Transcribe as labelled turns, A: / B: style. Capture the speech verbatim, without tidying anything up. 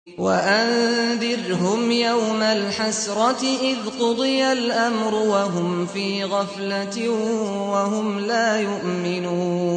A: وَأَنذِرْهُمْ يَوْمَ الْحَسْرَةِ إِذْ قُضِيَ الْأَمْرُ وَهُمْ فِي غَفْلَةٍ وَهُمْ لَا يُؤْمِنُونَ